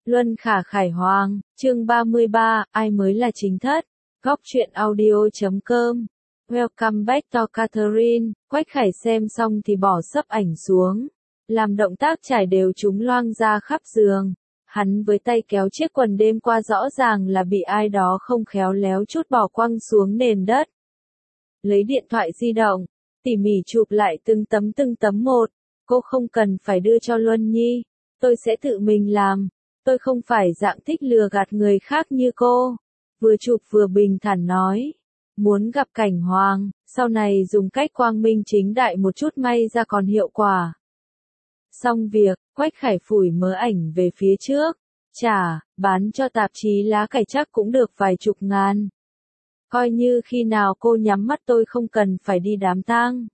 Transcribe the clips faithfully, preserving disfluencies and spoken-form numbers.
Luân Khả Khải Hoàng, chương ba mươi ba, ai mới là chính thất? Góc truyện audio chấm com. Welcome back to Catherine. Quách Khải xem xong thì bỏ sấp ảnh xuống, làm động tác trải đều chúng loang ra khắp giường. Hắn với tay kéo chiếc quần đêm qua rõ ràng là bị ai đó không khéo léo chút bỏ quăng xuống nền đất. Lấy điện thoại di động, tỉ mỉ chụp lại từng tấm từng tấm một. Cô không cần phải đưa cho Luân Nhi, tôi sẽ tự mình làm. Tôi không phải dạng thích lừa gạt người khác như cô. Vừa chụp vừa bình thản nói. Muốn gặp Cảnh Hoàng, sau này dùng cách quang minh chính đại một chút may ra còn hiệu quả. Xong việc, Quách Khải phủi mớ ảnh về phía trước. Chả, bán cho tạp chí lá cải chắc cũng được vài chục ngàn. Coi như khi nào cô nhắm mắt tôi không cần phải đi đám tang.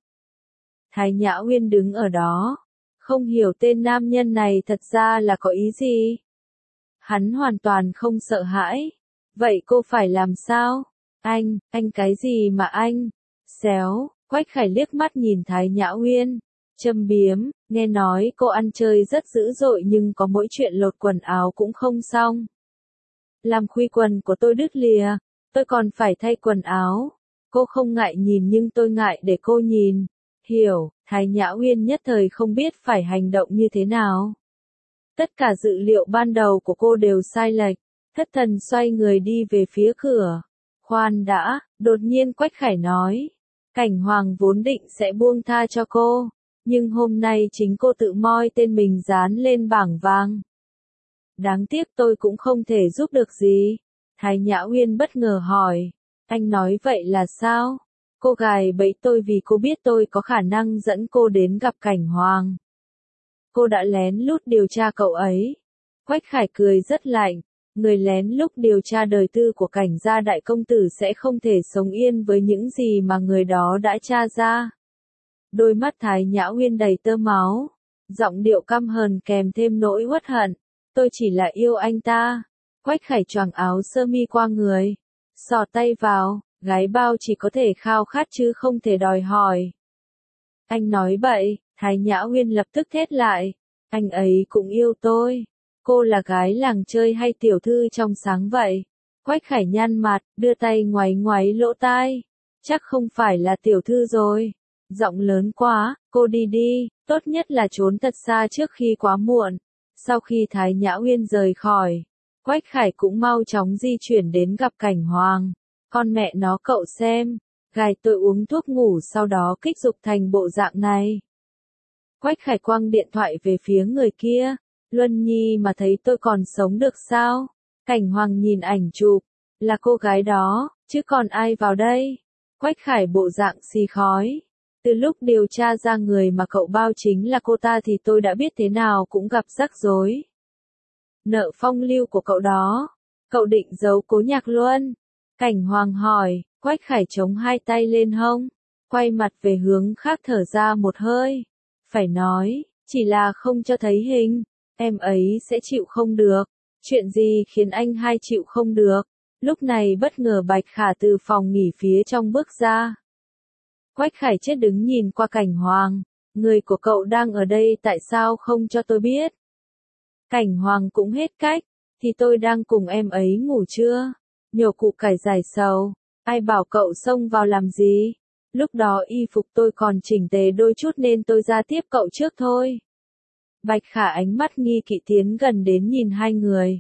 Thái Nhã Uyên đứng ở đó, không hiểu tên nam nhân này thật ra là có ý gì. Hắn hoàn toàn không sợ hãi. Vậy cô phải làm sao? Anh, anh cái gì mà anh? Xéo, Quách Khải liếc mắt nhìn Thái Nhã Uyên. Châm biếm, nghe nói cô ăn chơi rất dữ dội nhưng có mỗi chuyện lột quần áo cũng không xong. Làm khuy quần của tôi đứt lìa, tôi còn phải thay quần áo. Cô không ngại nhìn nhưng tôi ngại để cô nhìn. Hiểu, Thái Nhã Uyên nhất thời không biết phải hành động như thế nào. Tất cả dự liệu ban đầu của cô đều sai lệch, thất thần xoay người đi về phía cửa. Khoan đã, đột nhiên Quách Khải nói. Cảnh Hoàng vốn định sẽ buông tha cho cô, nhưng hôm nay chính cô tự moi tên mình dán lên bảng vàng. Đáng tiếc tôi cũng không thể giúp được gì. Thái Nhã Uyên bất ngờ hỏi. Anh nói vậy là sao? Cô gài bẫy tôi vì cô biết tôi có khả năng dẫn cô đến gặp Cảnh Hoàng. Cô đã lén lút điều tra cậu ấy. Quách Khải cười rất lạnh. Người lén lút điều tra đời tư của Cảnh gia đại công tử sẽ không thể sống yên với những gì mà người đó đã tra ra. Đôi mắt Thái Nhã Uyên đầy tơ máu, giọng điệu căm hờn kèm thêm nỗi uất hận. Tôi chỉ là yêu anh ta. Quách Khải choàng áo sơ mi qua người, sò tay vào, gái bao chỉ có thể khao khát chứ không thể đòi hỏi. Anh nói bậy, Thái Nhã Uyên lập tức thét lại. Anh ấy cũng yêu tôi. Cô là gái làng chơi hay tiểu thư trong sáng vậy? Quách Khải nhăn mặt, đưa tay ngoáy ngoáy lỗ tai. Chắc không phải là tiểu thư rồi. Giọng lớn quá, cô đi đi, tốt nhất là trốn thật xa trước khi quá muộn. Sau khi Thái Nhã Uyên rời khỏi, Quách Khải cũng mau chóng di chuyển đến gặp Cảnh Hoàng. Con mẹ nó cậu xem, gài tôi uống thuốc ngủ sau đó kích dục thành bộ dạng này. Quách Khải quăng điện thoại về phía người kia. Luân Nhi mà thấy tôi còn sống được sao? Cảnh Hoàng nhìn ảnh chụp, là cô gái đó, chứ còn ai vào đây? Quách Khải bộ dạng xì khói. Từ lúc điều tra ra người mà cậu bao chính là cô ta thì tôi đã biết thế nào cũng gặp rắc rối. Nợ phong lưu của cậu đó, cậu định giấu Cố Nhạc Luân? Cảnh Hoàng hỏi. Quách Khải chống hai tay lên hông, quay mặt về hướng khác thở ra một hơi. Phải nói, chỉ là không cho thấy hình, em ấy sẽ chịu không được. Chuyện gì khiến anh hai chịu không được? Lúc này bất ngờ Bạch Khả từ phòng nghỉ phía trong bước ra. Quách Khải chết đứng nhìn qua Cảnh Hoàng. Người của cậu đang ở đây tại sao không cho tôi biết? Cảnh Hoàng cũng hết cách. Thì tôi đang cùng em ấy ngủ chưa? Nhổ củ cải giải sầu. Ai bảo cậu xông vào làm gì? Lúc đó y phục tôi còn chỉnh tề đôi chút nên tôi ra tiếp cậu trước thôi. Bạch Khả ánh mắt nghi kỵ tiến gần đến nhìn hai người.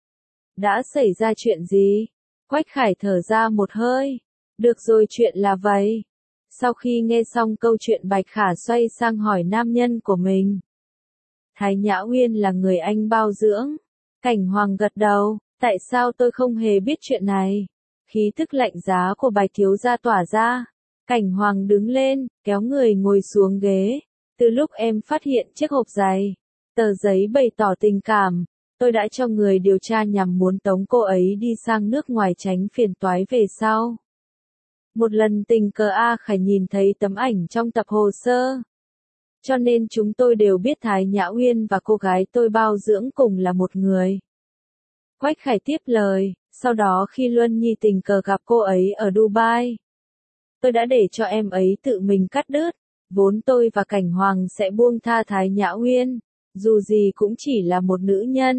Đã xảy ra chuyện gì? Quách Khải thở ra một hơi. Được rồi, chuyện là vậy. Sau khi nghe xong câu chuyện Bạch Khả xoay sang hỏi nam nhân của mình. Thái Nhã Uyên là người anh bao dưỡng. Cảnh Hoàng gật đầu. Tại sao tôi không hề biết chuyện này? Khí tức lạnh giá của Bạch thiếu gia tỏa ra. Cảnh Hoàng đứng lên, kéo người ngồi xuống ghế. Từ lúc em phát hiện chiếc hộp giày, tờ giấy bày tỏ tình cảm, tôi đã cho người điều tra nhằm muốn tống cô ấy đi sang nước ngoài tránh phiền toái về sau. Một lần tình cờ A Khải nhìn thấy tấm ảnh trong tập hồ sơ. Cho nên chúng tôi đều biết Thái Nhã Uyên và cô gái tôi bao dưỡng cùng là một người. Quách Khải tiếp lời, sau đó khi Luân Nhi tình cờ gặp cô ấy ở Dubai, tôi đã để cho em ấy tự mình cắt đứt. Vốn tôi và Cảnh Hoàng sẽ buông tha Thái Nhã Uyên, dù gì cũng chỉ là một nữ nhân,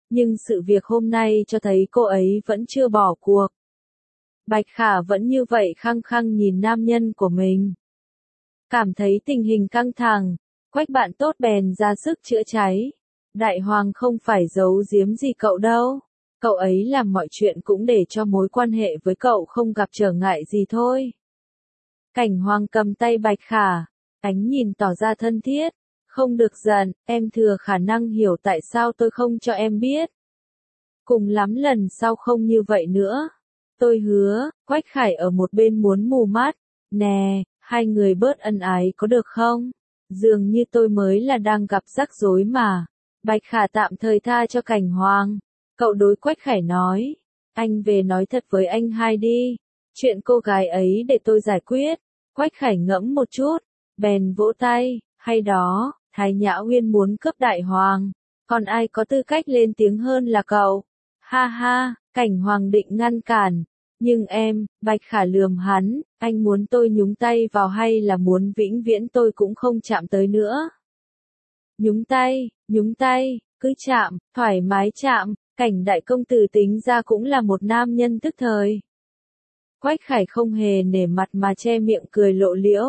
Nhưng sự việc hôm nay cho thấy cô ấy vẫn chưa bỏ cuộc. Bạch Khả vẫn như vậy khăng khăng nhìn nam nhân của mình. Cảm thấy tình hình căng thẳng, Quách bạn tốt bèn ra sức chữa cháy. Đại Hoàng không phải giấu giếm gì cậu đâu. Cậu ấy làm mọi chuyện cũng để cho mối quan hệ với cậu không gặp trở ngại gì thôi. Cảnh Hoàng cầm tay Bạch Khả, ánh nhìn tỏ ra thân thiết. Không được giận, em thừa khả năng hiểu tại sao tôi không cho em biết. Cùng lắm lần sau không như vậy nữa. Tôi hứa. Quách Khải ở một bên muốn mù mắt. Nè, hai người bớt ân ái có được không? Dường như tôi mới là đang gặp rắc rối mà. Bạch Khả tạm thời tha cho Cảnh Hoàng. Cậu đối Quách Khải nói. Anh về nói thật với anh hai đi. Chuyện cô gái ấy để tôi giải quyết. Quách Khải ngẫm một chút. Bèn vỗ tay. Hay đó, Thái Nhã Uyên muốn cướp Đại Hoàng. Còn ai có tư cách lên tiếng hơn là cậu. Ha ha, Cảnh Hoàng định ngăn cản. Nhưng em, Bạch Khả lườm hắn, anh muốn tôi nhúng tay vào hay là muốn vĩnh viễn tôi cũng không chạm tới nữa? Nhúng tay, nhúng tay, cứ chạm, thoải mái chạm, Cảnh đại công tử tính ra cũng là một nam nhân tức thời. Quách Khải không hề nể mặt mà che miệng cười lộ liễu.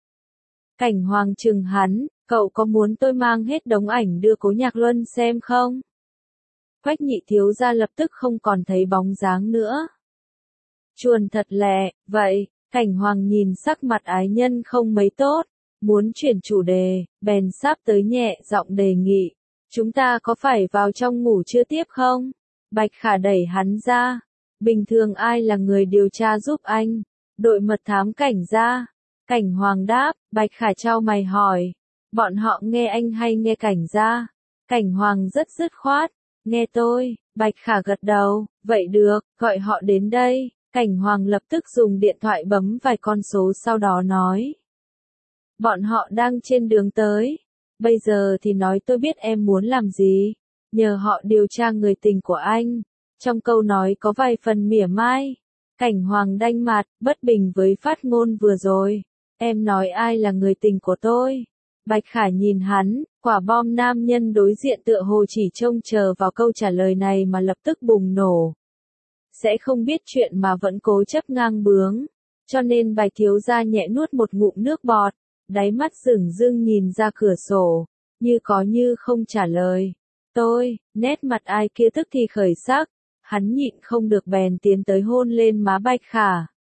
Cảnh Hoàng trừng hắn, cậu có muốn tôi mang hết đống ảnh đưa Cố Nhạc Luân xem không? Quách nhị thiếu gia lập tức không còn thấy bóng dáng nữa. Chuồn thật lẹ, vậy, Cảnh Hoàng nhìn sắc mặt ái nhân không mấy tốt, muốn chuyển chủ đề, bèn sắp tới nhẹ giọng đề nghị. Chúng ta có phải vào trong ngủ trưa tiếp không? Bạch Khả đẩy hắn ra. Bình thường ai là người điều tra giúp anh? Đội mật thám Cảnh gia. Cảnh Hoàng đáp, Bạch Khả chau mày hỏi. Bọn họ nghe anh hay nghe Cảnh gia? Cảnh Hoàng rất dứt khoát. Nghe tôi, Bạch Khả gật đầu, vậy được, gọi họ đến đây. Cảnh Hoàng lập tức dùng điện thoại bấm vài con số sau đó nói. Bọn họ đang trên đường tới. Bây giờ thì nói tôi biết em muốn làm gì. Nhờ họ điều tra người tình của anh. Trong câu nói có vài phần mỉa mai. Cảnh Hoàng đanh mặt, bất bình với phát ngôn vừa rồi. Em nói ai là người tình của tôi? Bạch Khả nhìn hắn, quả bom nam nhân đối diện tựa hồ chỉ trông chờ vào câu trả lời này mà lập tức bùng nổ. Sẽ không biết chuyện mà vẫn cố chấp ngang bướng. Cho nên Bạch thiếu gia nhẹ nuốt một ngụm nước bọt, đáy mắt dửng dưng nhìn ra cửa sổ, như có như không trả lời. Tôi, nét mặt ai kia tức thì khởi sắc, hắn nhịn không được bèn tiến tới hôn lên má Bạch Khả.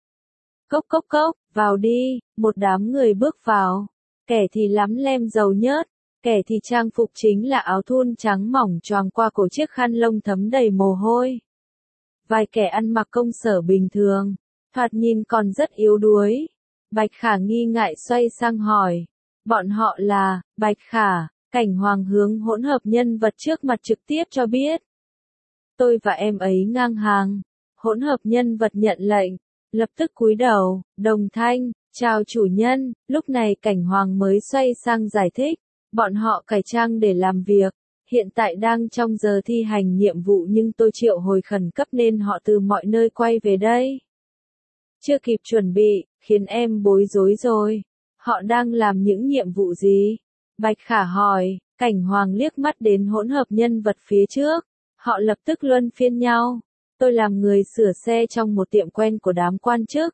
Cốc cốc cốc, vào đi, một đám người bước vào. Kẻ thì lắm lem dầu nhớt, kẻ thì trang phục chính là áo thun trắng mỏng choàng qua cổ chiếc khăn lông thấm đầy mồ hôi. Vài kẻ ăn mặc công sở bình thường, thoạt nhìn còn rất yếu đuối. Bạch Khả nghi ngại xoay sang hỏi. Bọn họ là, Bạch Khả, Cảnh Hoàng hướng hỗn hợp nhân vật trước mặt trực tiếp cho biết. Tôi và em ấy ngang hàng. Hỗn hợp nhân vật nhận lệnh, lập tức cúi đầu, đồng thanh, chào chủ nhân. Lúc này Cảnh Hoàng mới xoay sang giải thích. Bọn họ cải trang để làm việc. Hiện tại đang trong giờ thi hành nhiệm vụ nhưng tôi triệu hồi khẩn cấp nên họ từ mọi nơi quay về đây. Chưa kịp chuẩn bị, khiến em bối rối rồi. Họ đang làm những nhiệm vụ gì? Bạch Khả hỏi. Cảnh Hoàng liếc mắt đến hỗn hợp nhân vật phía trước. Họ lập tức luân phiên nhau. Tôi làm người sửa xe trong một tiệm quen của đám quan chức.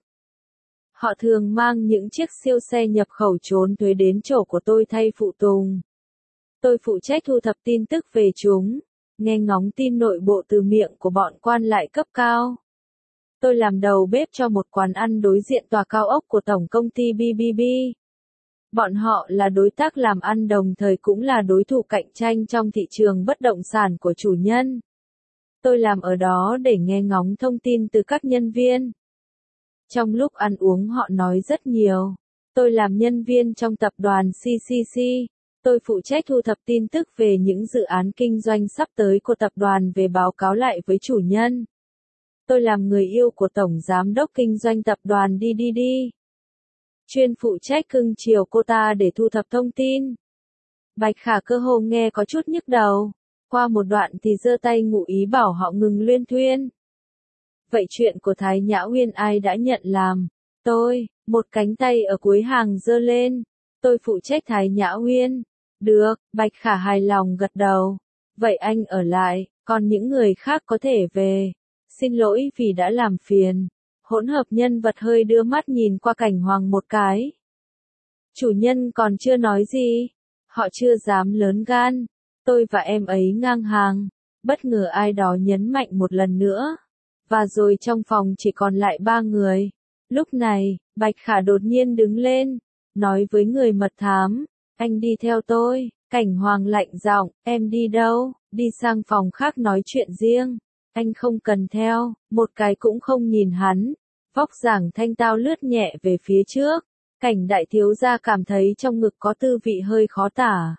Họ thường mang những chiếc siêu xe nhập khẩu trốn thuế đến chỗ của tôi thay phụ tùng. Tôi phụ trách thu thập tin tức về chúng, nghe ngóng tin nội bộ từ miệng của bọn quan lại cấp cao. Tôi làm đầu bếp cho một quán ăn đối diện tòa cao ốc của tổng công ty bê bê bê. Bọn họ là đối tác làm ăn đồng thời cũng là đối thủ cạnh tranh trong thị trường bất động sản của chủ nhân. Tôi làm ở đó để nghe ngóng thông tin từ các nhân viên. Trong lúc ăn uống họ nói rất nhiều. Tôi làm nhân viên trong tập đoàn xê xê xê. Tôi phụ trách thu thập tin tức về những dự án kinh doanh sắp tới của tập đoàn về báo cáo lại với chủ nhân. Tôi làm người yêu của Tổng Giám đốc Kinh doanh tập đoàn đê đê đê. Chuyên phụ trách cưng chiều cô ta để thu thập thông tin. Bạch Khả cơ hồ nghe có chút nhức đầu. Qua một đoạn thì giơ tay ngụ ý bảo họ ngừng luyên thuyên. Vậy chuyện của Thái Nhã Uyên ai đã nhận làm? Tôi, một cánh tay ở cuối hàng giơ lên. Tôi phụ trách Thái Nhã Uyên. Được, Bạch Khả hài lòng gật đầu. Vậy anh ở lại, còn những người khác có thể về. Xin lỗi vì đã làm phiền. Hỗn hợp nhân vật hơi đưa mắt nhìn qua Cảnh Hoàng một cái. Chủ nhân còn chưa nói gì. Họ chưa dám lớn gan. Tôi và em ấy ngang hàng. Bất ngờ ai đó nhấn mạnh một lần nữa. Và rồi trong phòng chỉ còn lại ba người. Lúc này, Bạch Khả đột nhiên đứng lên. Nói với người mật thám. Anh đi theo tôi. Cảnh Hoàng lạnh giọng. Em đi đâu? Đi sang phòng khác nói chuyện riêng. Anh không cần theo. Một cái cũng không nhìn hắn. Vóc dáng thanh tao lướt nhẹ về phía trước. Cảnh đại thiếu gia cảm thấy trong ngực có tư vị hơi khó tả.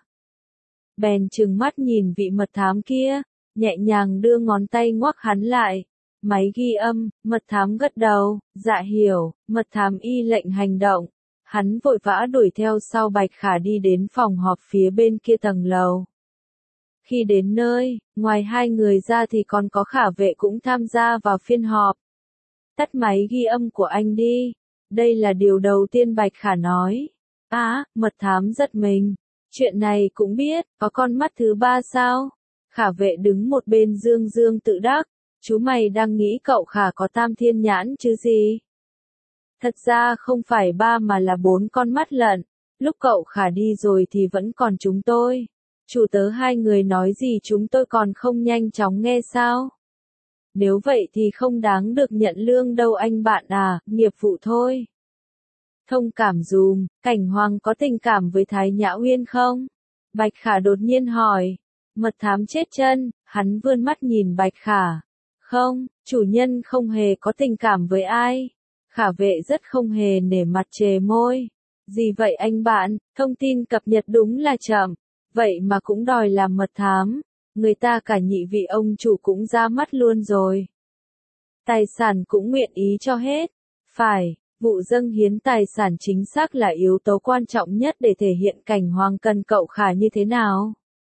Bèn trừng mắt nhìn vị mật thám kia, nhẹ nhàng đưa ngón tay ngoắc hắn lại. Máy ghi âm, mật thám gật đầu, dạ hiểu, mật thám y lệnh hành động. Hắn vội vã đuổi theo sau Bạch Khả đi đến phòng họp phía bên kia tầng lầu. Khi đến nơi, ngoài hai người ra thì còn có Khả Vệ cũng tham gia vào phiên họp. Tắt máy ghi âm của anh đi. Đây là điều đầu tiên Bạch Khả nói. Á, à, mật thám giật mình. Chuyện này cũng biết, có con mắt thứ ba sao? Khả Vệ đứng một bên dương dương tự đắc. Chú mày đang nghĩ cậu Khả có tam thiên nhãn chứ gì? Thật ra không phải ba mà là bốn con mắt lận. Lúc cậu Khả đi rồi thì vẫn còn chúng tôi. Chủ tớ hai người nói gì chúng tôi còn không nhanh chóng nghe sao? Nếu vậy thì không đáng được nhận lương đâu anh bạn à, nghiệp vụ thôi. Thông cảm dùm, Cảnh Hoàng có tình cảm với Thái Nhã Uyên không? Bạch Khả đột nhiên hỏi. Mật thám chết chân, hắn vươn mắt nhìn Bạch Khả. Không, chủ nhân không hề có tình cảm với ai. Khả Vệ rất không hề nể mặt chề môi. Gì vậy anh bạn, thông tin cập nhật đúng là chậm. Vậy mà cũng đòi làm mật thám. Người ta cả nhị vị ông chủ cũng ra mắt luôn rồi. Tài sản cũng nguyện ý cho hết. Phải, vụ dâng hiến tài sản chính xác là yếu tố quan trọng nhất để thể hiện Cảnh Hoàng cần cậu Khả như thế nào.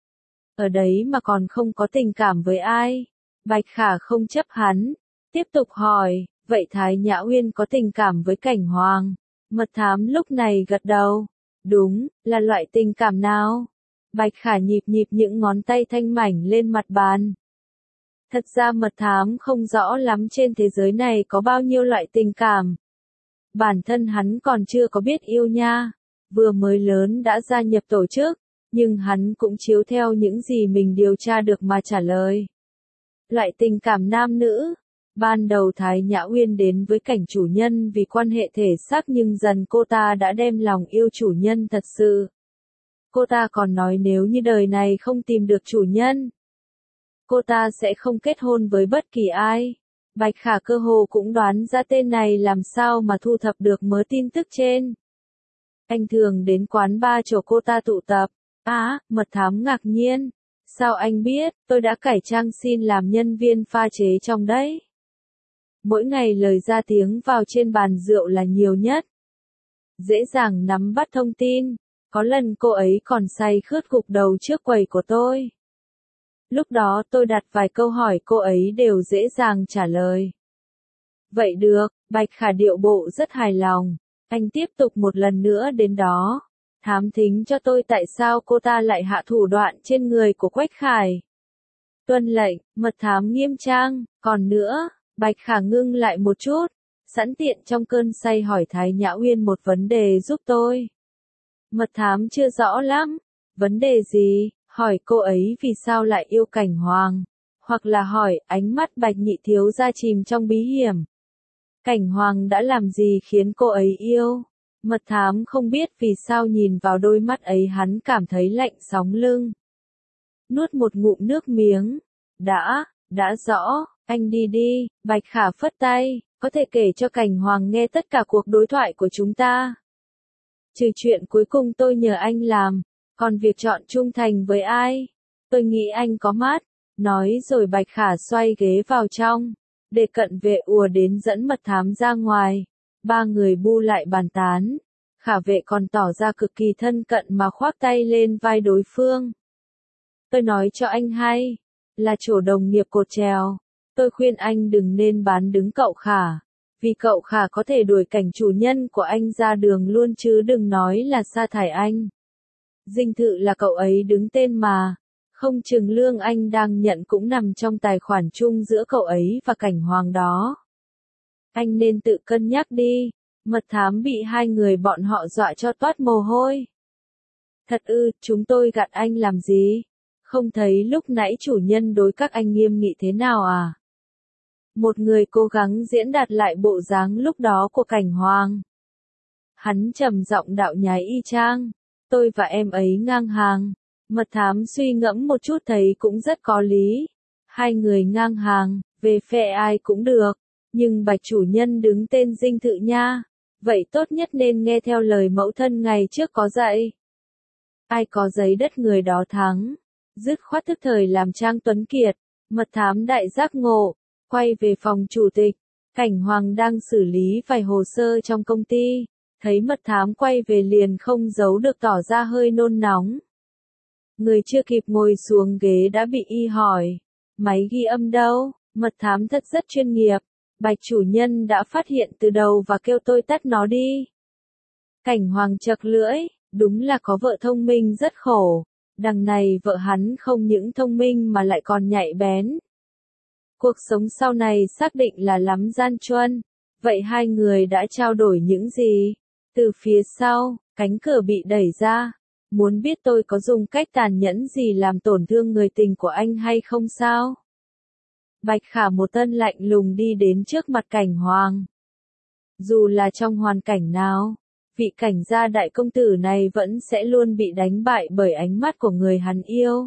Ở đấy mà còn không có tình cảm với ai. Bạch Khả không chấp hắn. Tiếp tục hỏi, vậy Thái Nhã Uyên có tình cảm với Cảnh Hoàng? Mật thám lúc này gật đầu. Đúng, là loại tình cảm nào? Bạch Khả nhịp nhịp những ngón tay thanh mảnh lên mặt bàn. Thật ra mật thám không rõ lắm trên thế giới này có bao nhiêu loại tình cảm. Bản thân hắn còn chưa có biết yêu nha. Vừa mới lớn đã gia nhập tổ chức, nhưng hắn cũng chiếu theo những gì mình điều tra được mà trả lời. Loại tình cảm nam nữ. Ban đầu Thái Nhã Uyên đến với Cảnh chủ nhân vì quan hệ thể xác nhưng dần cô ta đã đem lòng yêu chủ nhân thật sự. Cô ta còn nói nếu như đời này không tìm được chủ nhân, cô ta sẽ không kết hôn với bất kỳ ai. Bạch Khả cơ hồ cũng đoán ra tên này làm sao mà thu thập được mớ tin tức trên. Anh thường đến quán bar chỗ cô ta tụ tập. Á, à, mật thám ngạc nhiên. Sao anh biết, tôi đã cải trang xin làm nhân viên pha chế trong đấy. Mỗi ngày lời ra tiếng vào trên bàn rượu là nhiều nhất. Dễ dàng nắm bắt thông tin. Có lần cô ấy còn say khướt gục đầu trước quầy của tôi. Lúc đó tôi đặt vài câu hỏi cô ấy đều dễ dàng trả lời. Vậy được, Bạch Khả điệu bộ rất hài lòng. Anh tiếp tục một lần nữa đến đó. Thám thính cho tôi tại sao cô ta lại hạ thủ đoạn trên người của Quách Khải. Tuân lệnh, mật thám nghiêm trang. Còn nữa, Bạch Khả ngưng lại một chút. Sẵn tiện trong cơn say hỏi Thái Nhã Uyên một vấn đề giúp tôi. Mật thám chưa rõ lắm. Vấn đề gì? Hỏi cô ấy vì sao lại yêu Cảnh Hoàng. Hoặc là hỏi ánh mắt Bạch nhị thiếu gia chìm trong bí hiểm. Cảnh Hoàng đã làm gì khiến cô ấy yêu? Mật thám không biết vì sao nhìn vào đôi mắt ấy hắn cảm thấy lạnh sóng lưng. Nuốt một ngụm nước miếng. Đã, đã rõ, anh đi đi. Bạch Khả phất tay, có thể kể cho Cảnh Hoàng nghe tất cả cuộc đối thoại của chúng ta. Trừ chuyện cuối cùng tôi nhờ anh làm, còn việc chọn trung thành với ai, tôi nghĩ anh có mắt. Nói rồi Bạch Khả xoay ghế vào trong, để cận vệ ùa đến dẫn mật thám ra ngoài. Ba người bu lại bàn tán. Khả Vệ còn tỏ ra cực kỳ thân cận mà khoác tay lên vai đối phương. Tôi nói cho anh hay, là chỗ đồng nghiệp cột trèo. Tôi khuyên anh đừng nên bán đứng cậu Khả. Vì cậu Khả có thể đuổi Cảnh chủ nhân của anh ra đường luôn chứ đừng nói là sa thải anh. Dinh thự là cậu ấy đứng tên mà. Không chừng lương anh đang nhận cũng nằm trong tài khoản chung giữa cậu ấy và Cảnh Hoàng đó. Anh nên tự cân nhắc đi. Mật thám bị hai người bọn họ dọa cho toát mồ hôi. Thật ư, chúng tôi gạt anh làm gì? Không thấy lúc nãy chủ nhân đối các anh nghiêm nghị thế nào à? Một người cố gắng diễn đạt lại bộ dáng lúc đó của Cảnh Hoàng. Hắn trầm giọng đạo nhái y chang. Tôi và em ấy ngang hàng. Mật thám suy ngẫm một chút thấy cũng rất có lý. Hai người ngang hàng, về phe ai cũng được. Nhưng Bạch chủ nhân đứng tên dinh thự nha. Vậy tốt nhất nên nghe theo lời mẫu thân ngày trước có dạy. Ai có giấy đất người đó thắng. Dứt khoát tức thời làm Trang Tuấn Kiệt. Mật thám đại giác ngộ. Quay về phòng chủ tịch. Cảnh Hoàng đang xử lý vài hồ sơ trong công ty. Thấy mật thám quay về liền không giấu được tỏ ra hơi nôn nóng. Người chưa kịp ngồi xuống ghế đã bị y hỏi. Máy ghi âm đâu? Mật thám thật rất chuyên nghiệp. Bạch chủ nhân đã phát hiện từ đầu và kêu tôi tắt nó đi. Cảnh Hoàng chật lưỡi. Đúng là có vợ thông minh rất khổ. Đằng này vợ hắn không những thông minh mà lại còn nhạy bén. Cuộc sống sau này xác định là lắm gian truân. Vậy hai người đã trao đổi những gì? Từ phía sau, cánh cửa bị đẩy ra. Muốn biết tôi có dùng cách tàn nhẫn gì làm tổn thương người tình của anh hay không sao? Bạch Khả một tân lạnh lùng đi đến trước mặt Cảnh Hoàng. Dù là trong hoàn cảnh nào, vị cảnh gia đại công tử này vẫn sẽ luôn bị đánh bại bởi ánh mắt của người hắn yêu.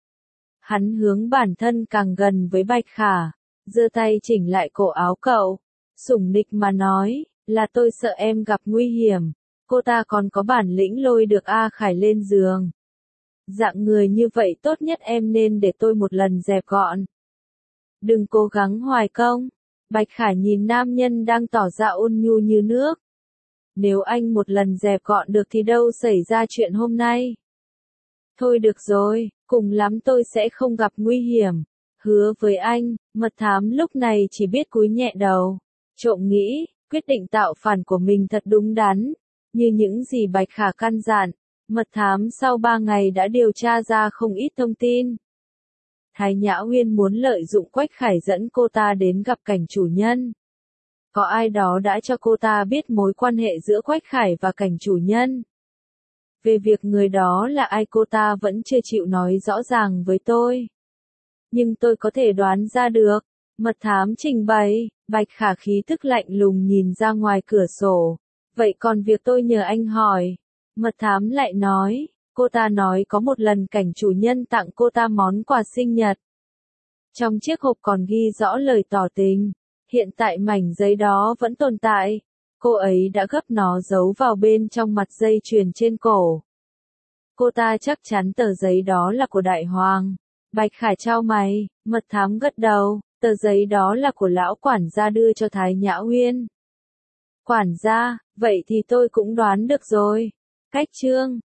Hắn hướng bản thân càng gần với Bạch Khả, giơ tay chỉnh lại cổ áo cậu, sủng nịch mà nói, là tôi sợ em gặp nguy hiểm, cô ta còn có bản lĩnh lôi được A Khải lên giường. Dạng người như vậy tốt nhất em nên để tôi một lần dẹp gọn. Đừng cố gắng hoài công. Bạch Khả nhìn nam nhân đang tỏ ra ôn nhu như nước. Nếu anh một lần dẹp gọn được thì đâu xảy ra chuyện hôm nay. Thôi được rồi, cùng lắm tôi sẽ không gặp nguy hiểm. Hứa với anh, mật thám lúc này chỉ biết cúi nhẹ đầu. Trộm nghĩ, quyết định tạo phản của mình thật đúng đắn. Như những gì Bạch Khả căn dặn, mật thám sau ba ngày đã điều tra ra không ít thông tin. Thái Nhã Uyên muốn lợi dụng Quách Khải dẫn cô ta đến gặp Cảnh chủ nhân. Có ai đó đã cho cô ta biết mối quan hệ giữa Quách Khải và Cảnh chủ nhân. Về việc người đó là ai cô ta vẫn chưa chịu nói rõ ràng với tôi. Nhưng tôi có thể đoán ra được. Mật thám trình bày, Bạch Khả khí tức lạnh lùng nhìn ra ngoài cửa sổ. Vậy còn việc tôi nhờ anh hỏi. Mật thám lại nói, cô ta nói có một lần Cảnh chủ nhân tặng cô ta món quà sinh nhật. Trong chiếc hộp còn ghi rõ lời tỏ tình. Hiện tại mảnh giấy đó vẫn tồn tại. Cô ấy đã gấp nó giấu vào bên trong mặt dây chuyền trên cổ. Cô ta chắc chắn tờ giấy đó là của Đại Hoàng. Bạch Khả chau mày, mật thám gật đầu, tờ giấy đó là của lão quản gia đưa cho Thái Nhã Uyên. Quản gia, vậy thì tôi cũng đoán được rồi. Cách chương